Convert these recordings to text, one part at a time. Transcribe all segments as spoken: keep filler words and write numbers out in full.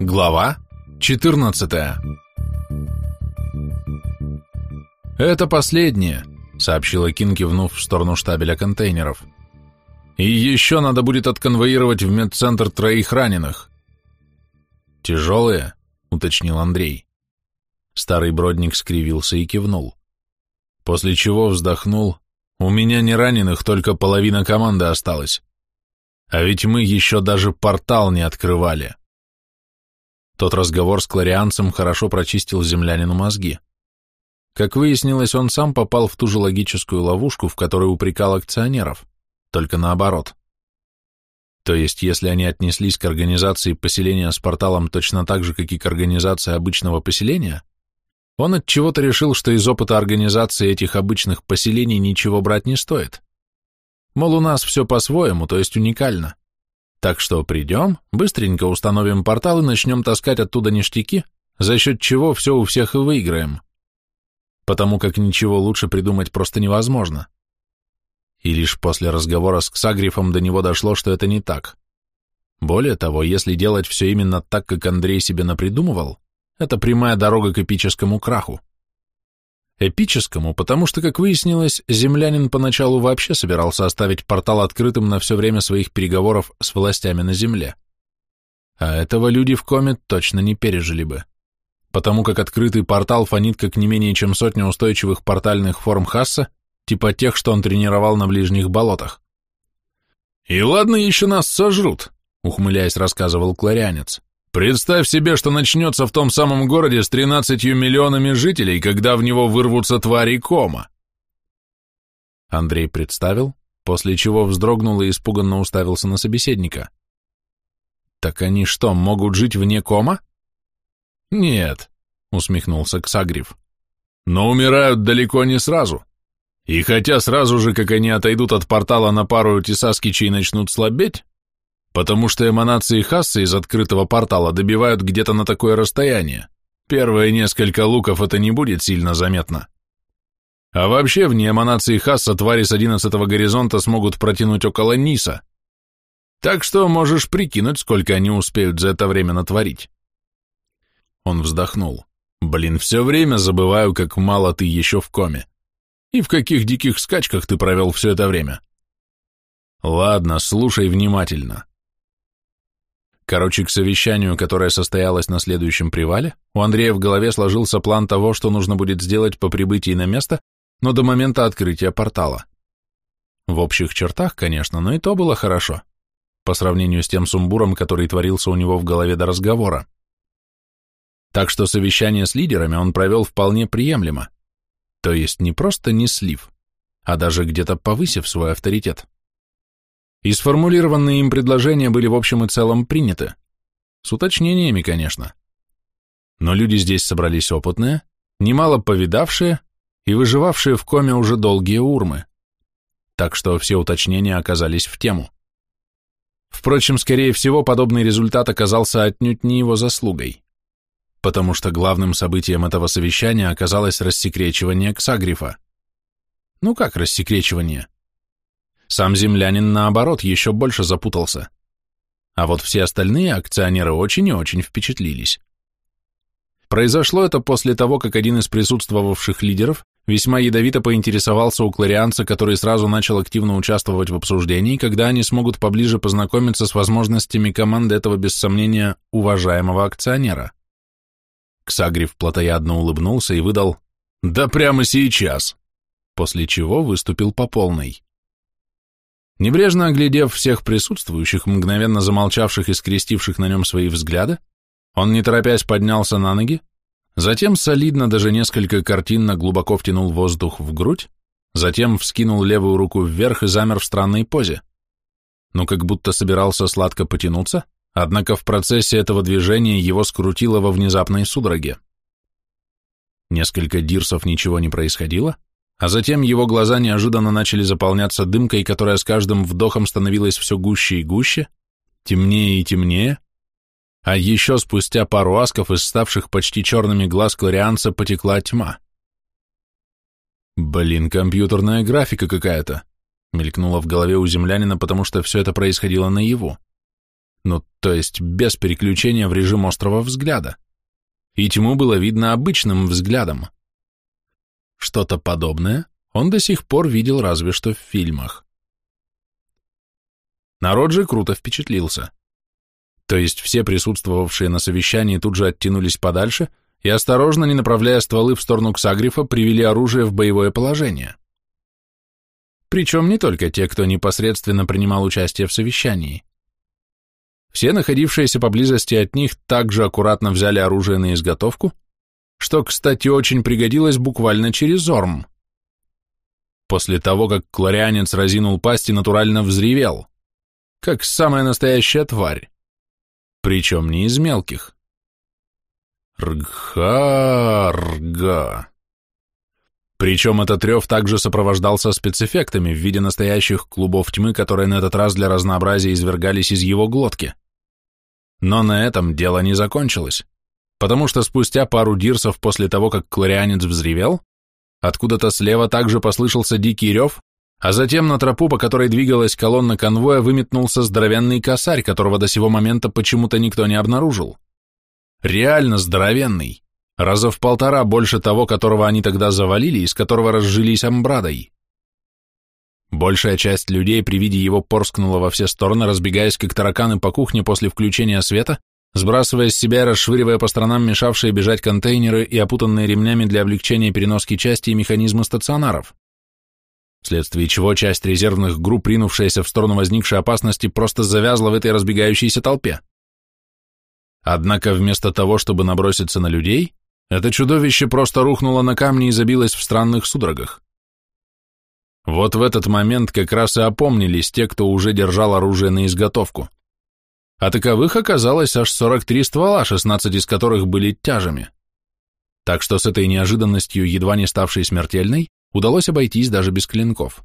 Глава четырнадцатая. «Это последнее», — сообщила Кин, кивнув в сторону штабеля контейнеров. «И еще надо будет отконвоировать в медцентр троих раненых». «Тяжелые?» — уточнил Андрей. Старый бродник скривился и кивнул. После чего вздохнул. «У меня не раненых, только половина команды осталась. А ведь мы еще даже портал не открывали». Тот разговор с кларианцем хорошо прочистил землянину мозги. Как выяснилось, он сам попал в ту же логическую ловушку, в которой упрекал акционеров, только наоборот. То есть, если они отнеслись к организации поселения с порталом точно так же, как и к организации обычного поселения, он отчего-то решил, что из опыта организации этих обычных поселений ничего брать не стоит. Мол, у нас все по-своему, то есть уникально. Так что придем, быстренько установим портал и начнем таскать оттуда ништяки, за счет чего все у всех и выиграем. Потому как ничего лучше придумать просто невозможно. И лишь после разговора с Ксагрифом до него дошло, что это не так. Более того, если делать все именно так, как Андрей себе напридумывал, это прямая дорога к эпическому краху. Эпическому, потому что, как выяснилось, землянин поначалу вообще собирался оставить портал открытым на все время своих переговоров с властями на Земле. А этого люди в коме точно не пережили бы, потому как открытый портал фонит как не менее чем сотня устойчивых портальных форм Хасса, типа тех, что он тренировал на ближних болотах. «И ладно, еще нас сожрут», — ухмыляясь, рассказывал кларианец. «Представь себе, что начнется в том самом городе с тринадцатью миллионами жителей, когда в него вырвутся твари кома». Андрей представил, после чего вздрогнул и испуганно уставился на собеседника. «Так они что, могут жить вне кома?» «Нет», — усмехнулся Ксагриф, — «но умирают далеко не сразу. И хотя сразу же, как они отойдут от портала на пару тесаскичей и начнут слабеть, потому что эманации Хасса из открытого портала добивают где-то на такое расстояние, первые несколько луков это не будет сильно заметно. А вообще вне эманации Хасса твари с одиннадцатого горизонта смогут протянуть около Ниса. Так что можешь прикинуть, сколько они успеют за это время натворить». Он вздохнул. «Блин, все время забываю, как мало ты еще в коме. И в каких диких скачках ты провел все это время. Ладно, слушай внимательно». Короче, к совещанию, которое состоялось на следующем привале, у Андрея в голове сложился план того, что нужно будет сделать по прибытии на место, но до момента открытия портала. В общих чертах, конечно, но и то было хорошо, по сравнению с тем сумбуром, который творился у него в голове до разговора. Так что совещание с лидерами он провел вполне приемлемо, то есть не просто не слив, а даже где-то повысив свой авторитет. И сформулированные им предложения были в общем и целом приняты, с уточнениями, конечно. Но люди здесь собрались опытные, немало повидавшие и выживавшие в коме уже долгие урмы, так что все уточнения оказались в тему. Впрочем, скорее всего, подобный результат оказался отнюдь не его заслугой, потому что главным событием этого совещания оказалось рассекречивание Ксагрифа. Ну как рассекречивание? Сам землянин, наоборот, еще больше запутался. А вот все остальные акционеры очень и очень впечатлились. Произошло это после того, как один из присутствовавших лидеров весьма ядовито поинтересовался у кларианца, который сразу начал активно участвовать в обсуждении, когда они смогут поближе познакомиться с возможностями команды этого, без сомнения, уважаемого акционера. Ксагриф плотоядно улыбнулся и выдал «Да прямо сейчас», после чего выступил по полной. Небрежно оглядев всех присутствующих, мгновенно замолчавших и скрестивших на нем свои взгляды, он, не торопясь, поднялся на ноги, затем солидно, даже несколько картинно глубоко втянул воздух в грудь, затем вскинул левую руку вверх и замер в странной позе. Ну, как будто собирался сладко потянуться, однако в процессе этого движения его скрутило во внезапной судороге. Несколько дирсов ничего не происходило, а затем его глаза неожиданно начали заполняться дымкой, которая с каждым вдохом становилась все гуще и гуще, темнее и темнее, а еще спустя пару асков из ставших почти черными глаз кларианца потекла тьма. «Блин, компьютерная графика какая-то», — мелькнула в голове у землянина, потому что все это происходило наяву. «Ну то есть без переключения в режим острого взгляда, и тьму было видно обычным взглядом. Что-то подобное он до сих пор видел разве что в фильмах. Народ же круто впечатлился. То есть все присутствовавшие на совещании тут же оттянулись подальше и, осторожно, не направляя стволы в сторону Ксагрифа, привели оружие в боевое положение. Причем не только те, кто непосредственно принимал участие в совещании. Все находившиеся поблизости от них также аккуратно взяли оружие на изготовку, что, кстати, очень пригодилось буквально через Орм. После того, как кларианец разинул пасть и натурально взревел, как самая настоящая тварь, причем не из мелких. Ргха-рга. Причем этот рев также сопровождался спецэффектами в виде настоящих клубов тьмы, которые на этот раз для разнообразия извергались из его глотки. Но на этом дело не закончилось, потому что спустя пару дирсов после того, как кларианец взревел, откуда-то слева также послышался дикий рев, а затем на тропу, по которой двигалась колонна конвоя, выметнулся здоровенный косарь, которого до сего момента почему-то никто не обнаружил. Реально здоровенный, раза в полтора больше того, которого они тогда завалили и с которого разжились амбрадой. Большая часть людей при виде его порскнула во все стороны, разбегаясь как тараканы по кухне после включения света, сбрасывая с себя и расшвыривая по сторонам мешавшие бежать контейнеры и опутанные ремнями для облегчения переноски части и механизмы стационаров. Вследствие чего часть резервных групп, ринувшаяся в сторону возникшей опасности, просто завязла в этой разбегающейся толпе. Однако вместо того, чтобы наброситься на людей, это чудовище просто рухнуло на камни и забилось в странных судорогах. Вот в этот момент как раз и опомнились те, кто уже держал оружие на изготовку. А таковых оказалось аж сорок три ствола, шестнадцать из которых были тяжами. Так что с этой неожиданностью, едва не ставшей смертельной, удалось обойтись даже без клинков.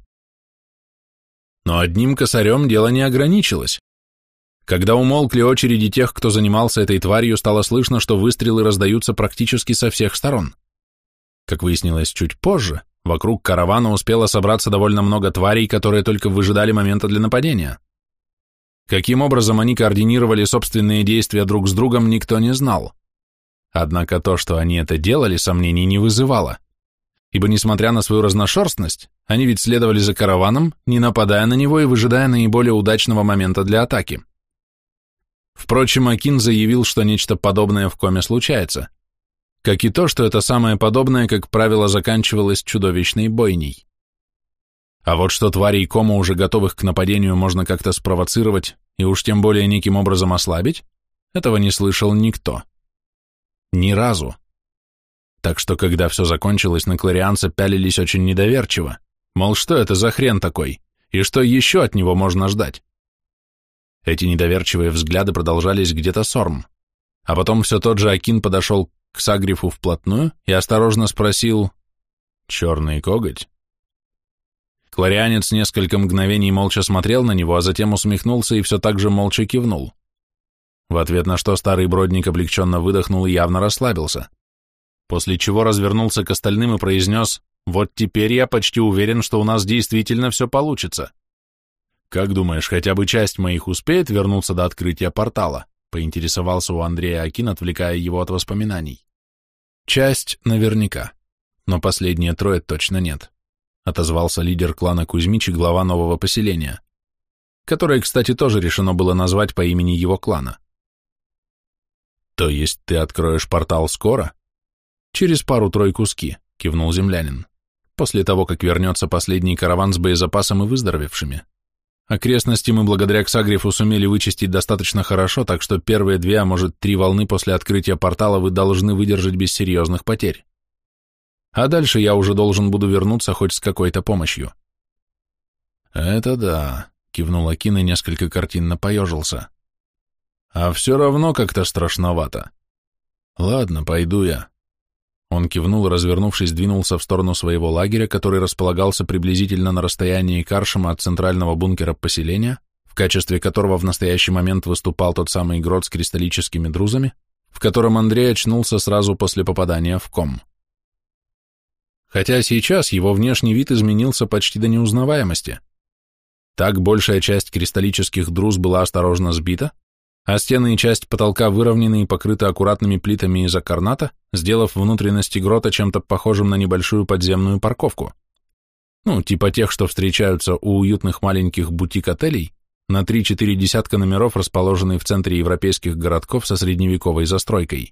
Но одним косарем дело не ограничилось. Когда умолкли очереди тех, кто занимался этой тварью, стало слышно, что выстрелы раздаются практически со всех сторон. Как выяснилось чуть позже, вокруг каравана успело собраться довольно много тварей, которые только выжидали момента для нападения. Каким образом они координировали собственные действия друг с другом, никто не знал. Однако то, что они это делали, сомнений не вызывало. Ибо, несмотря на свою разношерстность, они ведь следовали за караваном, не нападая на него и выжидая наиболее удачного момента для атаки. Впрочем, Акин заявил, что нечто подобное в коме случается, как и то, что это самое подобное, как правило, заканчивалось чудовищной бойней. А вот что тварей кома, уже готовых к нападению, можно как-то спровоцировать и уж тем более неким образом ослабить, этого не слышал никто. Ни разу. Так что, когда все закончилось, на кларианца пялились очень недоверчиво, мол, что это за хрен такой, и что еще от него можно ждать? Эти недоверчивые взгляды продолжались где-то с Орм, а потом все тот же Акин подошел к Ксагрифу вплотную и осторожно спросил: «Черный коготь?» Кларианец несколько мгновений молча смотрел на него, а затем усмехнулся и все так же молча кивнул. В ответ на что старый бродник облегченно выдохнул и явно расслабился, после чего развернулся к остальным и произнес: «Вот теперь я почти уверен, что у нас действительно все получится. Как думаешь, хотя бы часть моих успеет вернуться до открытия портала?» — поинтересовался у Андрея Акин, отвлекая его от воспоминаний. «Часть наверняка, но последние трое точно нет», — отозвался лидер клана Кузьмич и глава нового поселения, которое, кстати, тоже решено было назвать по имени его клана. «То есть ты откроешь портал скоро?» «Через пару-тройку ски», — кивнул землянин, «после того, как вернется последний караван с боезапасом и выздоровевшими. Окрестности мы благодаря Ксагрифу сумели вычистить достаточно хорошо, так что первые две, а может три волны после открытия портала вы должны выдержать без серьезных потерь. А дальше я уже должен буду вернуться хоть с какой-то помощью». «Это да», — кивнул Акин и несколько картинно поежился. «А все равно как-то страшновато. Ладно, пойду я». Он кивнул и, развернувшись, двинулся в сторону своего лагеря, который располагался приблизительно на расстоянии Каршема от центрального бункера поселения, в качестве которого в настоящий момент выступал тот самый грот с кристаллическими друзами, в котором Андрей очнулся сразу после попадания в ком. Хотя сейчас его внешний вид изменился почти до неузнаваемости. Так большая часть кристаллических друз была осторожно сбита, а стены и часть потолка выровнены и покрыты аккуратными плитами из аккарната, сделав внутренности грота чем-то похожим на небольшую подземную парковку. Ну, типа тех, что встречаются у уютных маленьких бутик-отелей на три-четыре десятка номеров, расположенные в центре европейских городков со средневековой застройкой.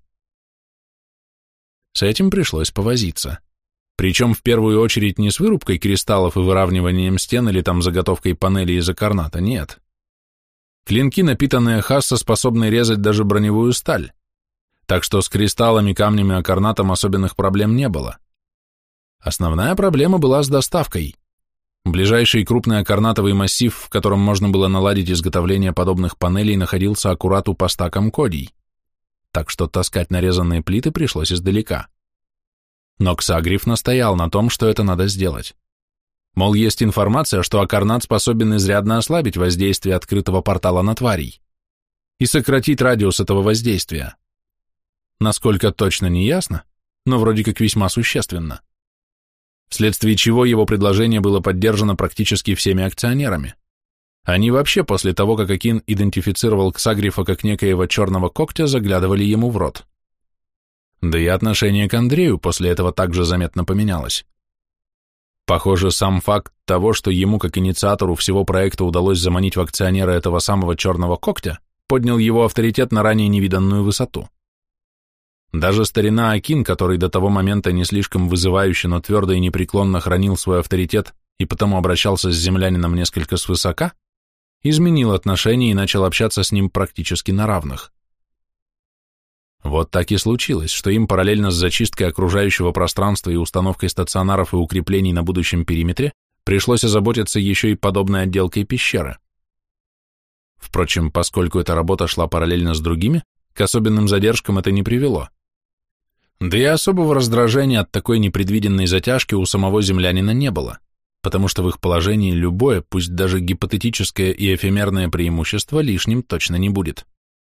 С этим пришлось повозиться. Причем в первую очередь не с вырубкой кристаллов и выравниванием стен или там заготовкой панелей из аккарната, нет. Клинки, напитанные хасса, способны резать даже броневую сталь, так что с кристаллами, камнями и аккарнатом особенных проблем не было. Основная проблема была с доставкой. Ближайший крупный аккарнатовый массив, в котором можно было наладить изготовление подобных панелей, находился аккурат у поста Комкодий, так что таскать нарезанные плиты пришлось издалека. Но Ксагриф настоял на том, что это надо сделать. Мол, есть информация, что аккарнат способен изрядно ослабить воздействие открытого портала на тварей и сократить радиус этого воздействия. Насколько точно не ясно, но вроде как весьма существенно. Вследствие чего его предложение было поддержано практически всеми акционерами. Они вообще после того, как Акин идентифицировал Ксагрифа как некоего черного когтя, заглядывали ему в рот. Да и отношение к Андрею после этого также заметно поменялось. Похоже, сам факт того, что ему, как инициатору всего проекта, удалось заманить в акционера этого самого черного когтя, поднял его авторитет на ранее невиданную высоту. Даже старина Акин, который до того момента не слишком вызывающе, но твердо и непреклонно хранил свой авторитет и потому обращался с землянином несколько свысока, изменил отношение и начал общаться с ним практически на равных. Вот так и случилось, что им параллельно с зачисткой окружающего пространства и установкой стационаров и укреплений на будущем периметре пришлось озаботиться еще и подобной отделкой пещеры. Впрочем, поскольку эта работа шла параллельно с другими, к особенным задержкам это не привело. Да и особого раздражения от такой непредвиденной затяжки у самого землянина не было, потому что в их положении любое, пусть даже гипотетическое и эфемерное преимущество лишним точно не будет.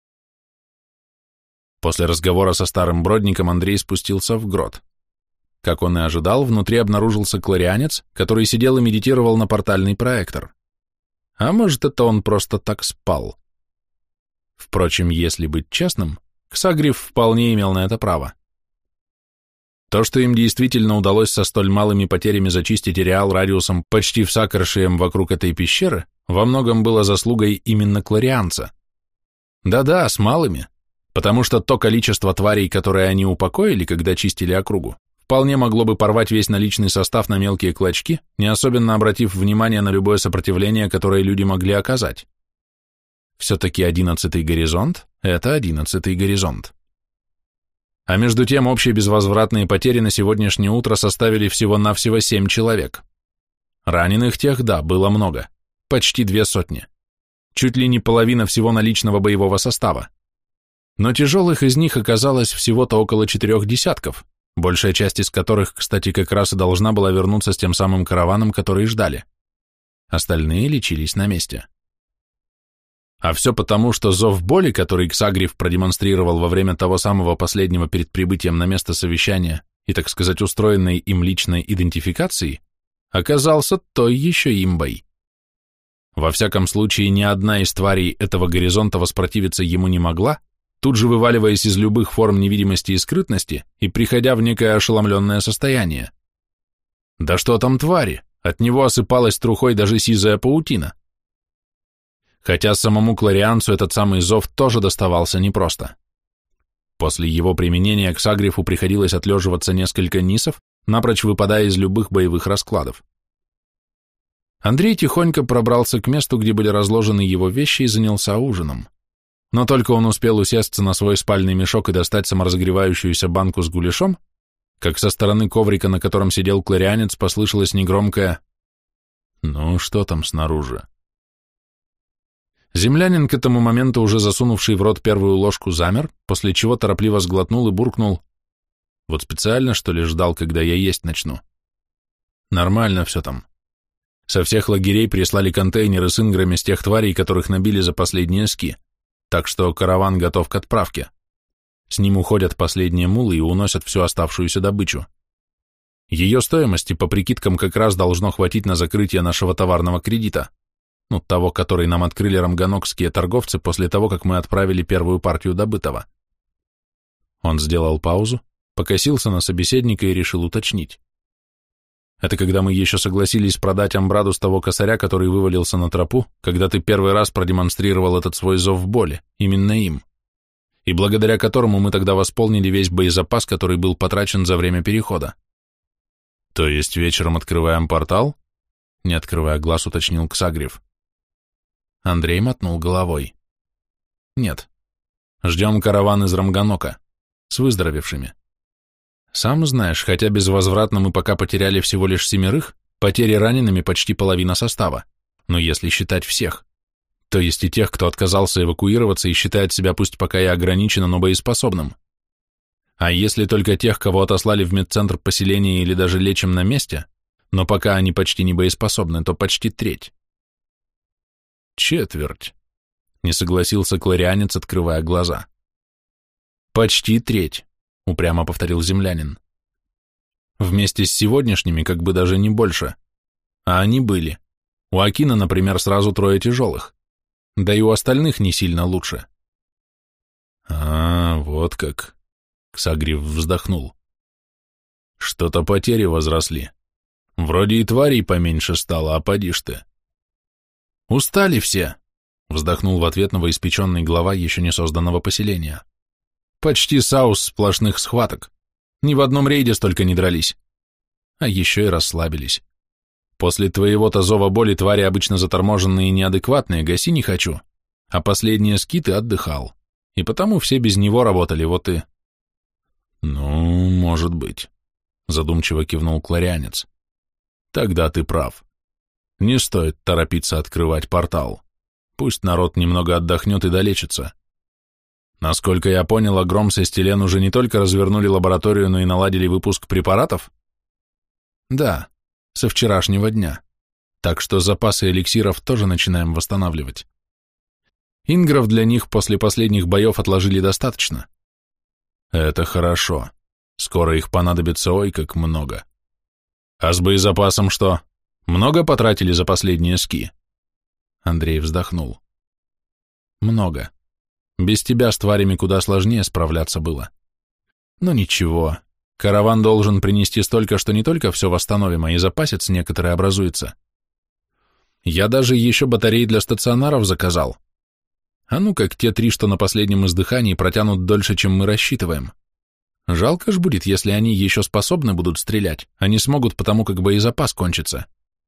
После разговора со старым бродником Андрей спустился в грот. Как он и ожидал, внутри обнаружился кларианец, который сидел и медитировал на портальный проектор. А может, это он просто так спал. Впрочем, если быть честным, Ксагриф вполне имел на это право. То, что им действительно удалось со столь малыми потерями зачистить ареал радиусом почти в сакошием вокруг этой пещеры, во многом было заслугой именно кларианца. Да-да, с малыми. Потому что то количество тварей, которые они упокоили, когда чистили округу, вполне могло бы порвать весь наличный состав на мелкие клочки, не особенно обратив внимание на любое сопротивление, которое люди могли оказать. Все-таки одиннадцатый горизонт — это одиннадцатый горизонт. А между тем общие безвозвратные потери на сегодняшнее утро составили всего-навсего семь человек. Раненых тех, да, было много, почти две сотни. Чуть ли не половина всего наличного боевого состава. Но тяжелых из них оказалось всего-то около четырех десятков, большая часть из которых, кстати, как раз и должна была вернуться с тем самым караваном, который ждали. Остальные лечились на месте. А все потому, что зов боли, который Ксагриф продемонстрировал во время того самого последнего перед прибытием на место совещания и, так сказать, устроенной им личной идентификации, оказался той еще имбой. Во всяком случае, ни одна из тварей этого горизонта воспротивиться ему не могла, тут же вываливаясь из любых форм невидимости и скрытности и приходя в некое ошеломленное состояние. Да что там твари, от него осыпалась трухой даже сизая паутина. Хотя самому кларианцу этот самый зов тоже доставался непросто. После его применения Ксагрифу приходилось отлеживаться несколько нисов, напрочь выпадая из любых боевых раскладов. Андрей тихонько пробрался к месту, где были разложены его вещи, и занялся ужином. Но только он успел усесться на свой спальный мешок и достать саморазогревающуюся банку с гуляшом, как со стороны коврика, на котором сидел кларианец, послышалось негромкое «Ну, что там снаружи?». Землянин, к этому моменту уже засунувший в рот первую ложку, замер, после чего торопливо сглотнул и буркнул: «Вот специально, что ли, ждал, когда я есть начну?» «Нормально все там. Со всех лагерей прислали контейнеры с инграми с тех тварей, которых набили за последние ски, так что караван готов к отправке. С ним уходят последние мулы и уносят всю оставшуюся добычу. Ее стоимости, по прикидкам, как раз должно хватить на закрытие нашего товарного кредита. ну, того, который нам открыли рамганокские торговцы после того, как мы отправили первую партию добытого. Он сделал паузу, покосился на собеседника и решил уточнить. Это когда мы еще согласились продать Амбраду с того косаря, который вывалился на тропу, когда ты первый раз продемонстрировал этот свой зов боли, именно им, и благодаря которому мы тогда восполнили весь боезапас, который был потрачен за время перехода. То есть вечером открываем портал? Не открывая глаз, уточнил Ксагрев. Андрей мотнул головой. Нет. Ждем караван из Рамганока. С выздоровевшими. Сам знаешь, хотя безвозвратно мы пока потеряли всего лишь семерых, потери ранеными почти половина состава. Но если считать всех, то есть и тех, кто отказался эвакуироваться и считает себя пусть пока и ограниченно, но боеспособным. А если только тех, кого отослали в медцентр поселения или даже лечим на месте, но пока они почти не боеспособны, то почти треть. Четверть. Не согласился кларианец, открывая глаза. Почти треть, упрямо повторил землянин. Вместе с сегодняшними как бы даже не больше. А они были. У Акина, например, сразу трое тяжелых. Да и у остальных не сильно лучше. А, вот как. Ксагрев вздохнул. Что-то потери возросли. Вроде и тварей поменьше стало, а поди ж ты. Устали все, вздохнул в ответ новоиспеченный глава еще не созданного поселения. Почти саус сплошных схваток. Ни в одном рейде столько не дрались. А еще и расслабились. После твоего-то зова боли твари обычно заторможенные и неадекватные, гаси не хочу. А последние скиты отдыхал. И потому все без него работали, вот и... Ну, может быть, задумчиво кивнул кларианец. Тогда ты прав. Не стоит торопиться открывать портал. Пусть народ немного отдохнет и долечится. Насколько я понял, Агром с Эстелен уже не только развернули лабораторию, но и наладили выпуск препаратов? Да, со вчерашнего дня. Так что запасы эликсиров тоже начинаем восстанавливать. Ингров для них после последних боев отложили достаточно. Это хорошо. Скоро их понадобится ой как много. А с боезапасом что? Много потратили за последние ски? Андрей вздохнул. Много. Без тебя с тварями куда сложнее справляться было. Но ничего, караван должен принести столько, что не только все восстановим, а и запасец некоторые образуется. Я даже еще батареи для стационаров заказал. А ну как те три, что на последнем издыхании, протянут дольше, чем мы рассчитываем. Жалко ж будет, если они еще способны будут стрелять, а не смогут, потому как боезапас кончится.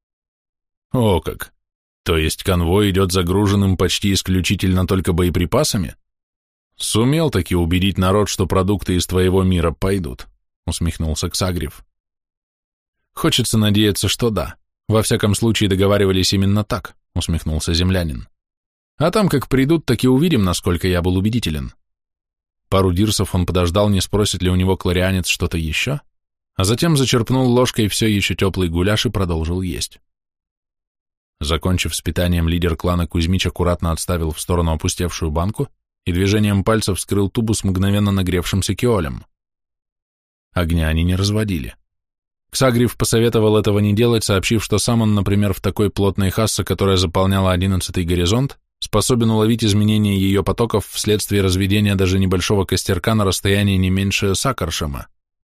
О как! То есть конвой идет загруженным почти исключительно только боеприпасами? Сумел таки убедить народ, что продукты из твоего мира пойдут, усмехнулся Ксагрев. Хочется надеяться, что да. Во всяком случае договаривались именно так, усмехнулся землянин. А там как придут, так и увидим, насколько я был убедителен. Пару дирсов он подождал, не спросит ли у него кларианец что-то еще, а затем зачерпнул ложкой все еще теплый гуляш и продолжил есть. Закончив с питанием, лидер клана Кузьмич аккуратно отставил в сторону опустевшую банку и движением пальцев вскрыл тубу с мгновенно нагревшимся киолем. Огня они не разводили. Ксагрев посоветовал этого не делать, сообщив, что сам он, например, в такой плотной хассе, которая заполняла одиннадцатый горизонт, способен уловить изменения ее потоков вследствие разведения даже небольшого костерка на расстоянии не меньше Сакаршема.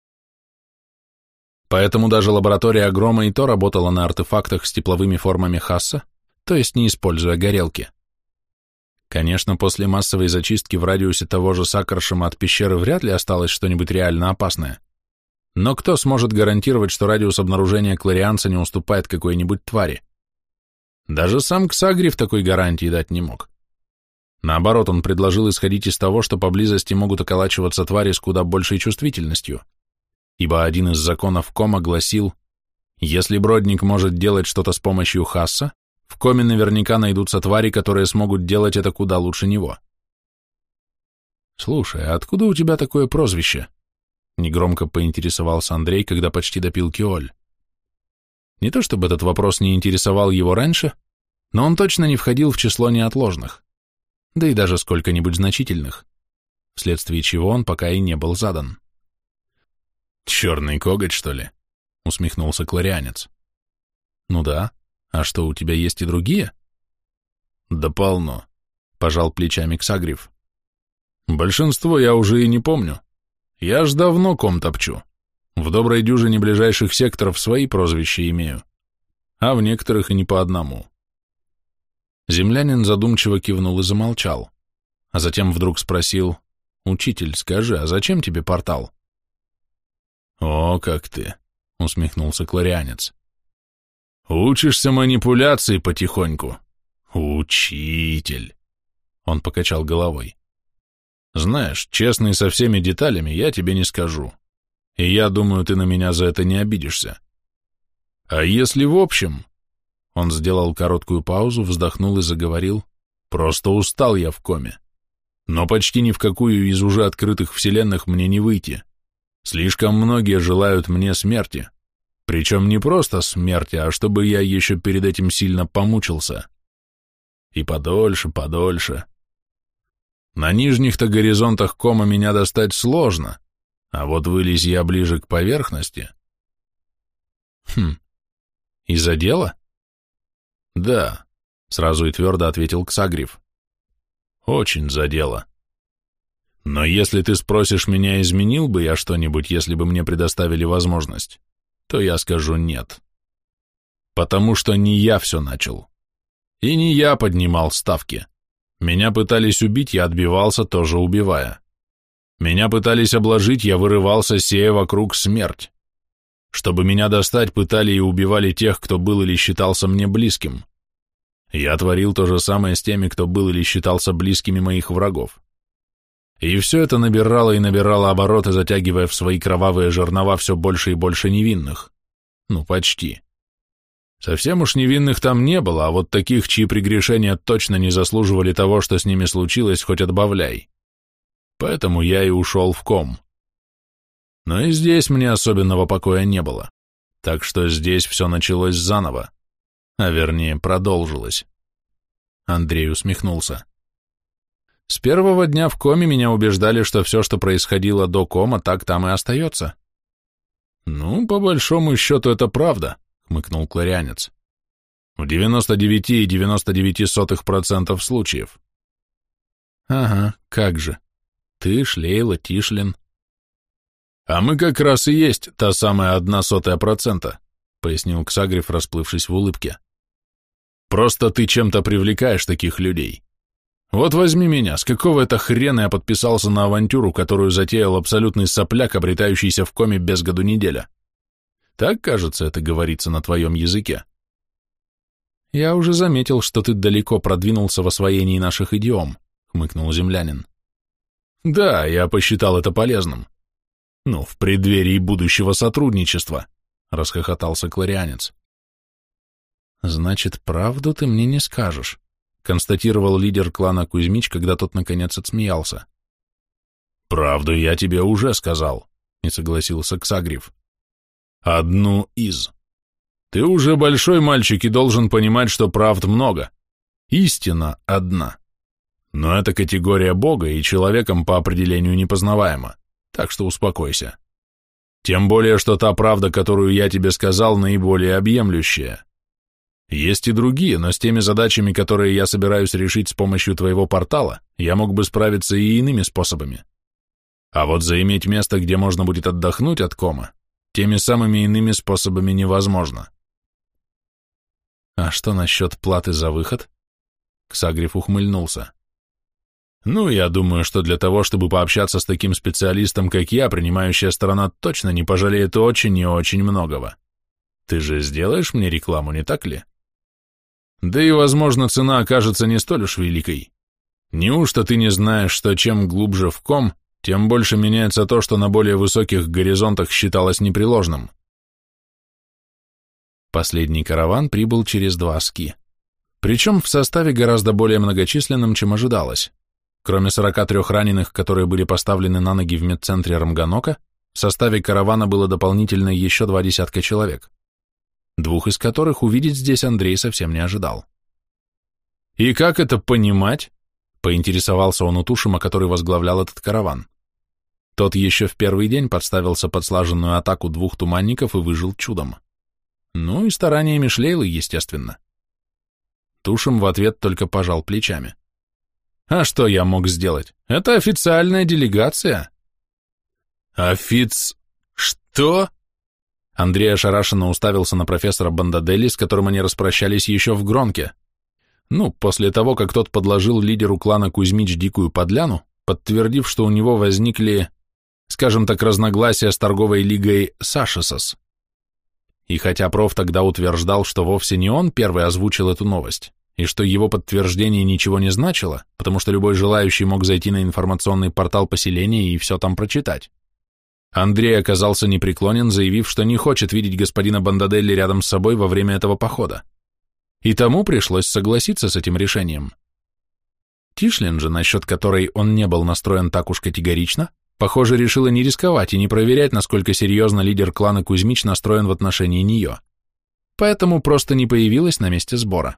Поэтому даже лаборатория Агрома и то работала на артефактах с тепловыми формами хасса, то есть не используя горелки. Конечно, после массовой зачистки в радиусе того же Сакаршема от пещеры вряд ли осталось что-нибудь реально опасное. Но кто сможет гарантировать, что радиус обнаружения кларианца не уступает какой-нибудь твари? Даже сам Ксагрев такой гарантии дать не мог. Наоборот, он предложил исходить из того, что поблизости могут околачиваться твари с куда большей чувствительностью, ибо один из законов Кома гласил, если Бродник может делать что-то с помощью хасса, в Коме наверняка найдутся твари, которые смогут делать это куда лучше него. «Слушай, а откуда у тебя такое прозвище?» Негромко поинтересовался Андрей, когда почти допил киоль. Не то чтобы этот вопрос не интересовал его раньше, но он точно не входил в число неотложных, да и даже сколько-нибудь значительных, вследствие чего он пока и не был задан. «Черный коготь, что ли?» — усмехнулся кларианец. «Ну да. А что, у тебя есть и другие?» Да полно, пожал плечами Ксагриф. Большинство я уже и не помню. Я ж давно ком топчу. В доброй дюжине ближайших секторов свои прозвища имею, а в некоторых и не по одному. Землянин задумчиво кивнул и замолчал, а затем вдруг спросил: «Учитель, скажи, а зачем тебе портал?» «О, как ты!» — усмехнулся кларианец. «Учишься манипуляции потихоньку. Учитель!» Он покачал головой. «Знаешь, честный со всеми деталями я тебе не скажу. И я думаю, ты на меня за это не обидишься. А если в общем...» Он сделал короткую паузу, вздохнул и заговорил. «Просто устал я в коме. Но почти ни в какую из уже открытых вселенных мне не выйти. Слишком многие желают мне смерти. Причем не просто смерти, а чтобы я еще перед этим сильно помучился. И подольше, подольше. На нижних-то горизонтах кома меня достать сложно, а вот вылезь я ближе к поверхности...» «Хм, из-за дела?» «Да», — сразу и твердо ответил Ксагриф. «Очень за дело. Но если ты спросишь меня, изменил бы я что-нибудь, если бы мне предоставили возможность, то я скажу нет. Потому что не я все начал. И не я поднимал ставки. Меня пытались убить, я отбивался, тоже убивая. Меня пытались обложить, я вырывался, сея вокруг смерть. Чтобы меня достать, пытали и убивали тех, кто был или считался мне близким. Я творил то же самое с теми, кто был или считался близкими моих врагов. И все это набирало и набирало обороты, затягивая в свои кровавые жернова все больше и больше невинных. Ну, почти. Совсем уж невинных там не было, а вот таких, чьи прегрешения точно не заслуживали того, что с ними случилось, хоть отбавляй. Поэтому я и ушел в ком. Но и здесь мне особенного покоя не было, так что здесь все началось заново, а вернее продолжилось. Андрей усмехнулся. С первого дня в коме меня убеждали, что все, что происходило до кома, так там и остается. Ну, по большому счету, это правда, хмыкнул кларианец. В девяносто девять и девяносто девять сотых процентов случаев. Ага, как же. Ты, Шлейла, Тишлин. А мы как раз и есть та самая одна сотая процента, пояснил Ксагриф, расплывшись в улыбке. Просто ты чем-то привлекаешь таких людей. Вот возьми меня, с какого это хрена я подписался на авантюру, которую затеял абсолютный сопляк, обретающийся в коме без году неделя? Так, кажется, это говорится на твоем языке. Я уже заметил, что ты далеко продвинулся в освоении наших идиом, хмыкнул землянин. Да, я посчитал это полезным. Ну, в преддверии будущего сотрудничества, расхохотался кларианец. Значит, правду ты мне не скажешь, констатировал лидер клана Кузьмич, когда тот наконец отсмеялся. Правду я тебе уже сказал, не согласился Ксагриф. Одну из. Ты уже большой мальчик и должен понимать, что правд много. Истина одна. Но это категория Бога и человеком по определению непознаваема, так что успокойся. Тем более, что та правда, которую я тебе сказал, наиболее объемлющая. Есть и другие, но с теми задачами, которые я собираюсь решить с помощью твоего портала, я мог бы справиться и иными способами. А вот заиметь место, где можно будет отдохнуть от кома, теми самыми иными способами невозможно. А что насчет платы за выход? Ксагриф ухмыльнулся. Ну, я думаю, что для того, чтобы пообщаться с таким специалистом, как я, принимающая сторона точно не пожалеет очень и очень многого. Ты же сделаешь мне рекламу, не так ли? Да и, возможно, цена окажется не столь уж великой. Неужто ты не знаешь, что чем глубже в ком, тем больше меняется то, что на более высоких горизонтах считалось непреложным? Последний караван прибыл через два ски. Причем в составе гораздо более многочисленном, чем ожидалось. Кроме сорока трёх раненых, которые были поставлены на ноги в медцентре Рамганока, в составе каравана было дополнительно еще два десятка человек, двух из которых увидеть здесь Андрей совсем не ожидал. «И как это понимать?» — поинтересовался он у Тушима, который возглавлял этот караван. Тот еще в первый день подставился под слаженную атаку двух туманников и выжил чудом. Ну и стараниями Шлейлы, естественно. Тушем в ответ только пожал плечами. А что я мог сделать? Это официальная делегация. Офиц... Что? Андрей ошарашенно уставился на профессора Бандаделли, с которым они распрощались еще в Гронке. Ну, после того, как тот подложил лидеру клана Кузьмич дикую подляну, подтвердив, что у него возникли, скажем так, разногласия с торговой лигой Сашисос. И хотя проф тогда утверждал, что вовсе не он первый озвучил эту новость, и что его подтверждение ничего не значило, потому что любой желающий мог зайти на информационный портал поселения и все там прочитать, Андрей оказался непреклонен, заявив, что не хочет видеть господина Бандаделли рядом с собой во время этого похода. И тому пришлось согласиться с этим решением. Тишлин же, насчет которой он не был настроен так уж категорично, похоже, решила не рисковать и не проверять, насколько серьезно лидер клана Кузьмич настроен в отношении нее. Поэтому просто не появилась на месте сбора.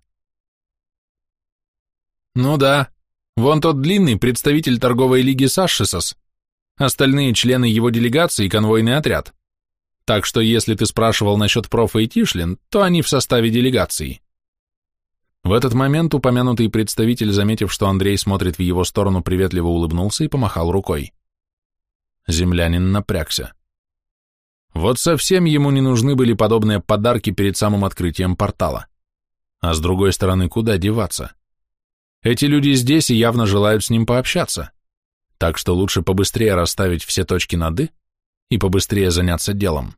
Ну да, вон тот длинный представитель торговой лиги Сашисос, остальные члены его делегации и конвойный отряд. Так что если ты спрашивал насчет профа и Тишлин, то они в составе делегации. В этот момент упомянутый представитель, заметив, что Андрей смотрит в его сторону, приветливо улыбнулся и помахал рукой. Землянин напрягся. Вот совсем ему не нужны были подобные подарки перед самым открытием портала. А с другой стороны, куда деваться? Эти люди здесь и явно желают с ним пообщаться. Так что лучше побыстрее расставить все точки над «и» и побыстрее заняться делом.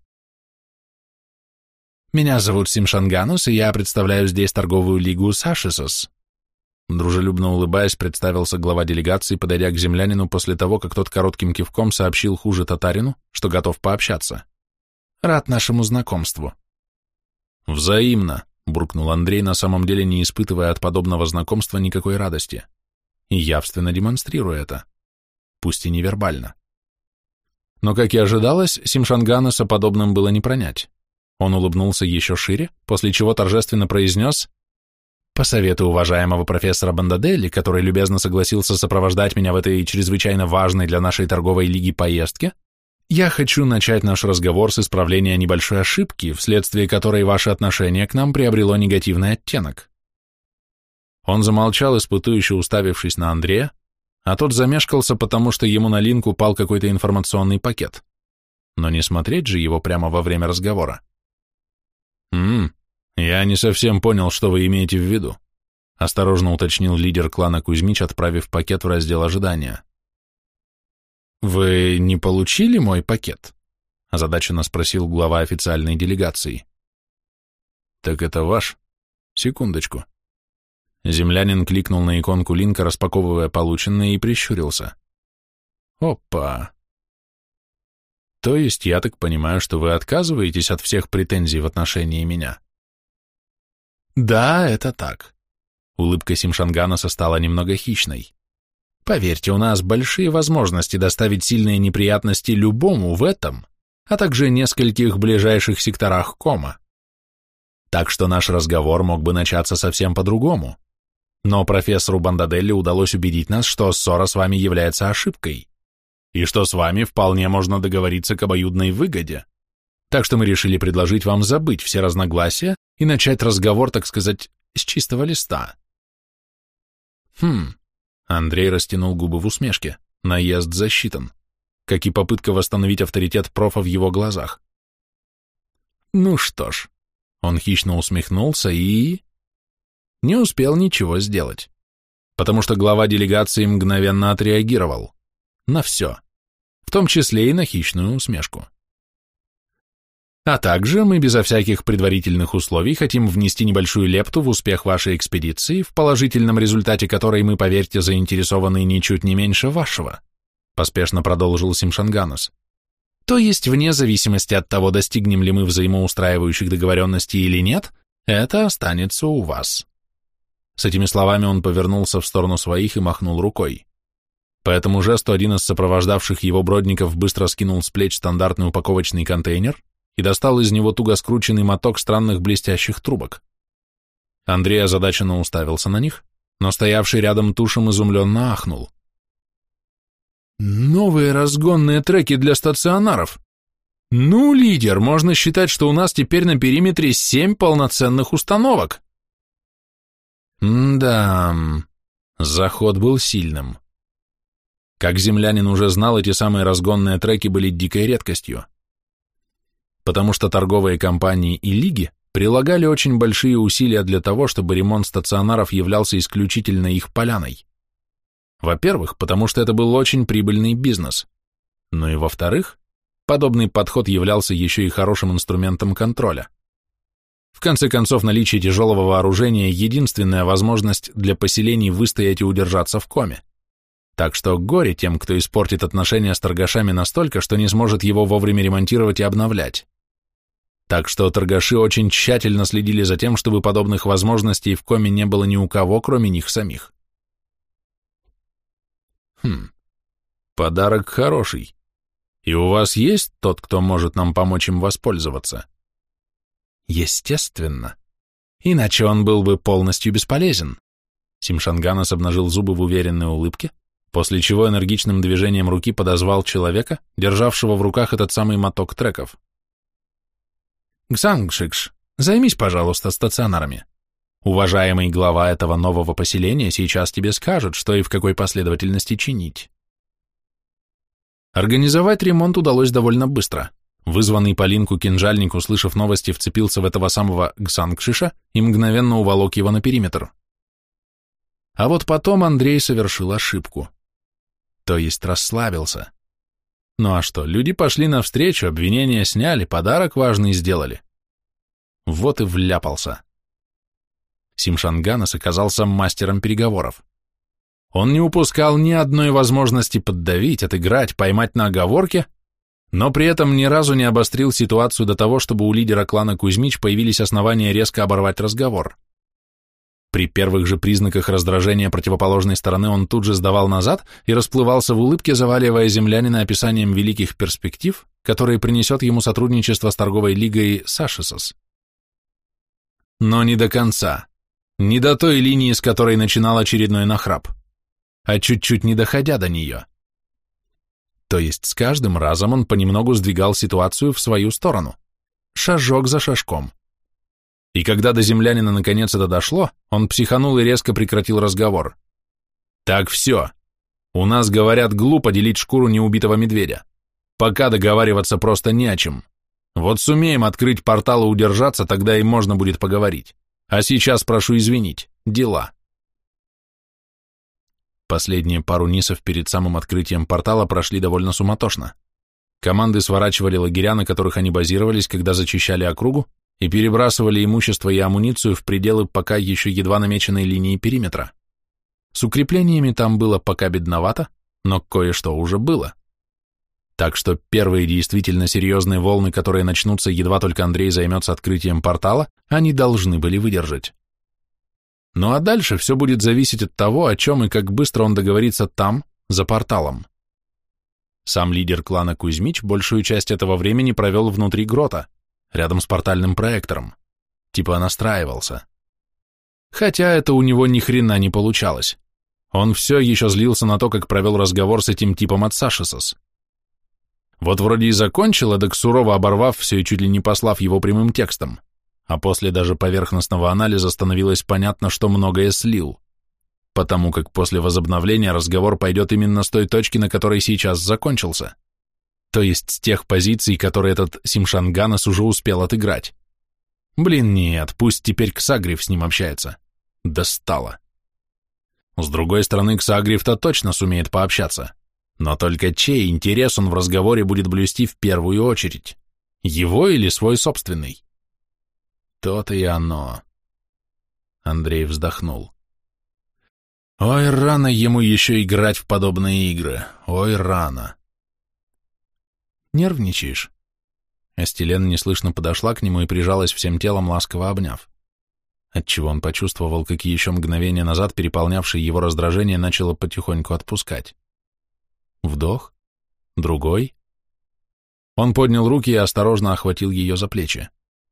«Меня зовут Симшанганус, и я представляю здесь торговую лигу Сашисос», дружелюбно улыбаясь, представился глава делегации, подойдя к землянину после того, как тот коротким кивком сообщил хуже татарину, что готов пообщаться. «Рад нашему знакомству». «Взаимно», — буркнул Андрей, на самом деле не испытывая от подобного знакомства никакой радости, и явственно демонстрируя это, пусть и невербально. Но, как и ожидалось, Симшангануса подобным было не пронять. Он улыбнулся еще шире, после чего торжественно произнес: «По совету уважаемого профессора Бандаделли, который любезно согласился сопровождать меня в этой чрезвычайно важной для нашей торговой лиги поездке, я хочу начать наш разговор с исправления небольшой ошибки, вследствие которой ваше отношение к нам приобрело негативный оттенок». Он замолчал, испытующе уставившись на Андрея, а тот замешкался, потому что ему на линк упал какой-то информационный пакет. Но не смотреть же его прямо во время разговора. «Ммм, я не совсем понял, что вы имеете в виду», осторожно уточнил лидер клана Кузьмич, отправив пакет в раздел ожидания. «Вы не получили мой пакет?» озадаченно спросил глава официальной делегации. «Так это ваш? Секундочку». Землянин кликнул на иконку линка, распаковывая полученное, и прищурился. «Опа! То есть я так понимаю, что вы отказываетесь от всех претензий в отношении меня?» «Да, это так». Улыбка Симшангануса стала немного хищной. «Поверьте, у нас большие возможности доставить сильные неприятности любому в этом, а также нескольких ближайших секторах кома. Так что наш разговор мог бы начаться совсем по-другому. Но профессору Бандаделли удалось убедить нас, что ссора с вами является ошибкой, и что с вами вполне можно договориться к обоюдной выгоде. Так что мы решили предложить вам забыть все разногласия и начать разговор, так сказать, с чистого листа». «Хм...» Андрей растянул губы в усмешке. Наезд засчитан, как и попытка восстановить авторитет профа в его глазах. «Ну что ж...» Он хищно усмехнулся и... не успел ничего сделать, потому что глава делегации мгновенно отреагировал. На все, в том числе и на хищную усмешку. «А также мы безо всяких предварительных условий хотим внести небольшую лепту в успех вашей экспедиции, в положительном результате которой мы, поверьте, заинтересованы ничуть не меньше вашего», поспешно продолжил Симшанганус. «То есть, вне зависимости от того, достигнем ли мы взаимоустраивающих договоренностей или нет, это останется у вас». С этими словами он повернулся в сторону своих и махнул рукой. По этому жесту один из сопровождавших его бродников быстро скинул с плеч стандартный упаковочный контейнер и достал из него туго скрученный моток странных блестящих трубок. Андрей озадаченно уставился на них, но стоявший рядом Тушем изумленно ахнул. «Новые разгонные треки для стационаров! Ну, лидер, можно считать, что у нас теперь на периметре семь полноценных установок!» М-да, заход был сильным. Как землянин уже знал, эти самые разгонные треки были дикой редкостью. Потому что торговые компании и лиги прилагали очень большие усилия для того, чтобы ремонт стационаров являлся исключительно их поляной. Во-первых, потому что это был очень прибыльный бизнес. Ну и во-вторых, подобный подход являлся еще и хорошим инструментом контроля. В конце концов, наличие тяжелого вооружения – единственная возможность для поселений выстоять и удержаться в коме. Так что горе тем, кто испортит отношения с торгашами настолько, что не сможет его вовремя ремонтировать и обновлять. Так что торгаши очень тщательно следили за тем, чтобы подобных возможностей в коме не было ни у кого, кроме них самих. Хм, подарок хороший. И у вас есть тот, кто может нам помочь им воспользоваться? Естественно. Иначе он был бы полностью бесполезен. Симшанганас обнажил зубы в уверенной улыбке, после чего энергичным движением руки подозвал человека, державшего в руках этот самый моток треков. «Гсангшикш, займись, пожалуйста, стационарами. Уважаемый глава этого нового поселения сейчас тебе скажет, что и в какой последовательности чинить». Организовать ремонт удалось довольно быстро. Вызванный по линку кинжальник, услышав новости, вцепился в этого самого Гсангшиша и мгновенно уволок его на периметр. А вот потом Андрей совершил ошибку. То есть расслабился. Ну а что, люди пошли навстречу, обвинения сняли, подарок важный сделали. Вот и вляпался. Симшанганас оказался мастером переговоров. Он не упускал ни одной возможности поддавить, отыграть, поймать на оговорке, но при этом ни разу не обострил ситуацию до того, чтобы у лидера клана Кузьмич появились основания резко оборвать разговор. При первых же признаках раздражения противоположной стороны он тут же сдавал назад и расплывался в улыбке, заваливая землянина описанием великих перспектив, которые принесет ему сотрудничество с торговой лигой Сашисос. Но не до конца, не до той линии, с которой начинал очередной нахрап, а чуть-чуть не доходя до нее. То есть с каждым разом он понемногу сдвигал ситуацию в свою сторону, шажок за шажком. И когда до землянина наконец это дошло, он психанул и резко прекратил разговор. «Так все. У нас, говорят, глупо делить шкуру неубитого медведя. Пока договариваться просто не о чем. Вот сумеем открыть портал и удержаться, тогда и можно будет поговорить. А сейчас прошу извинить. Дела». Последние пару нисов перед самым открытием портала прошли довольно суматошно. Команды сворачивали лагеря, на которых они базировались, когда зачищали округу, и перебрасывали имущество и амуницию в пределы пока еще едва намеченной линии периметра. С укреплениями там было пока бедновато, но кое-что уже было. Так что первые действительно серьезные волны, которые начнутся, едва только Андрей займется открытием портала, они должны были выдержать. Ну а дальше все будет зависеть от того, о чем и как быстро он договорится там, за порталом. Сам лидер клана Кузьмич большую часть этого времени провел внутри грота, рядом с портальным проектором, типа настраивался. Хотя это у него ни хрена не получалось. Он все еще злился на то, как провел разговор с этим типом от Сашисос. Вот вроде и закончил, эдак сурово оборвав все и чуть ли не послав его прямым текстом, а после даже поверхностного анализа становилось понятно, что многое слил, потому как после возобновления разговор пойдет именно с той точки, на которой сейчас закончился. То есть с тех позиций, которые этот Симшанганас уже успел отыграть. Блин, нет, пусть теперь Ксагриф с ним общается. Достало. С другой стороны, Ксагриф-то точно сумеет пообщаться. Но только чей интерес он в разговоре будет блюсти в первую очередь? Его или свой собственный? То-то и оно. Андрей вздохнул. Ой, рано ему еще играть в подобные игры. Ой, рано. Нервничаешь?» Астелен неслышно подошла к нему и прижалась всем телом, ласково обняв, отчего он почувствовал, как еще мгновение назад переполнявшее его раздражение начало потихоньку отпускать. Вдох, другой. Он поднял руки и осторожно охватил ее за плечи.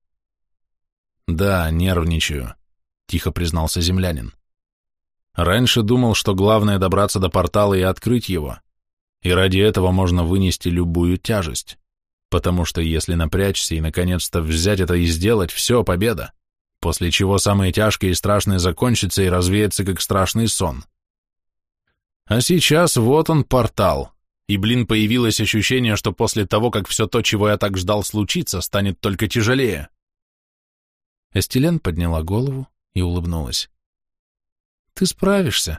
«Да, нервничаю», — тихо признался землянин. «Раньше думал, что главное добраться до портала и открыть его. И ради этого можно вынести любую тяжесть, потому что если напрячься и наконец-то взять это и сделать, все, победа. после чего самое тяжкое и страшное закончится и развеется, как страшный сон. А сейчас вот он, портал, и, блин, появилось ощущение, что после того, как все то, чего я так ждал случиться, станет только тяжелее. Эстелен подняла голову и улыбнулась. «Ты справишься».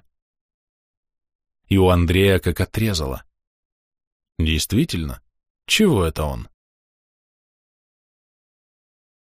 И у Андрея как отрезало. Действительно, чего это он?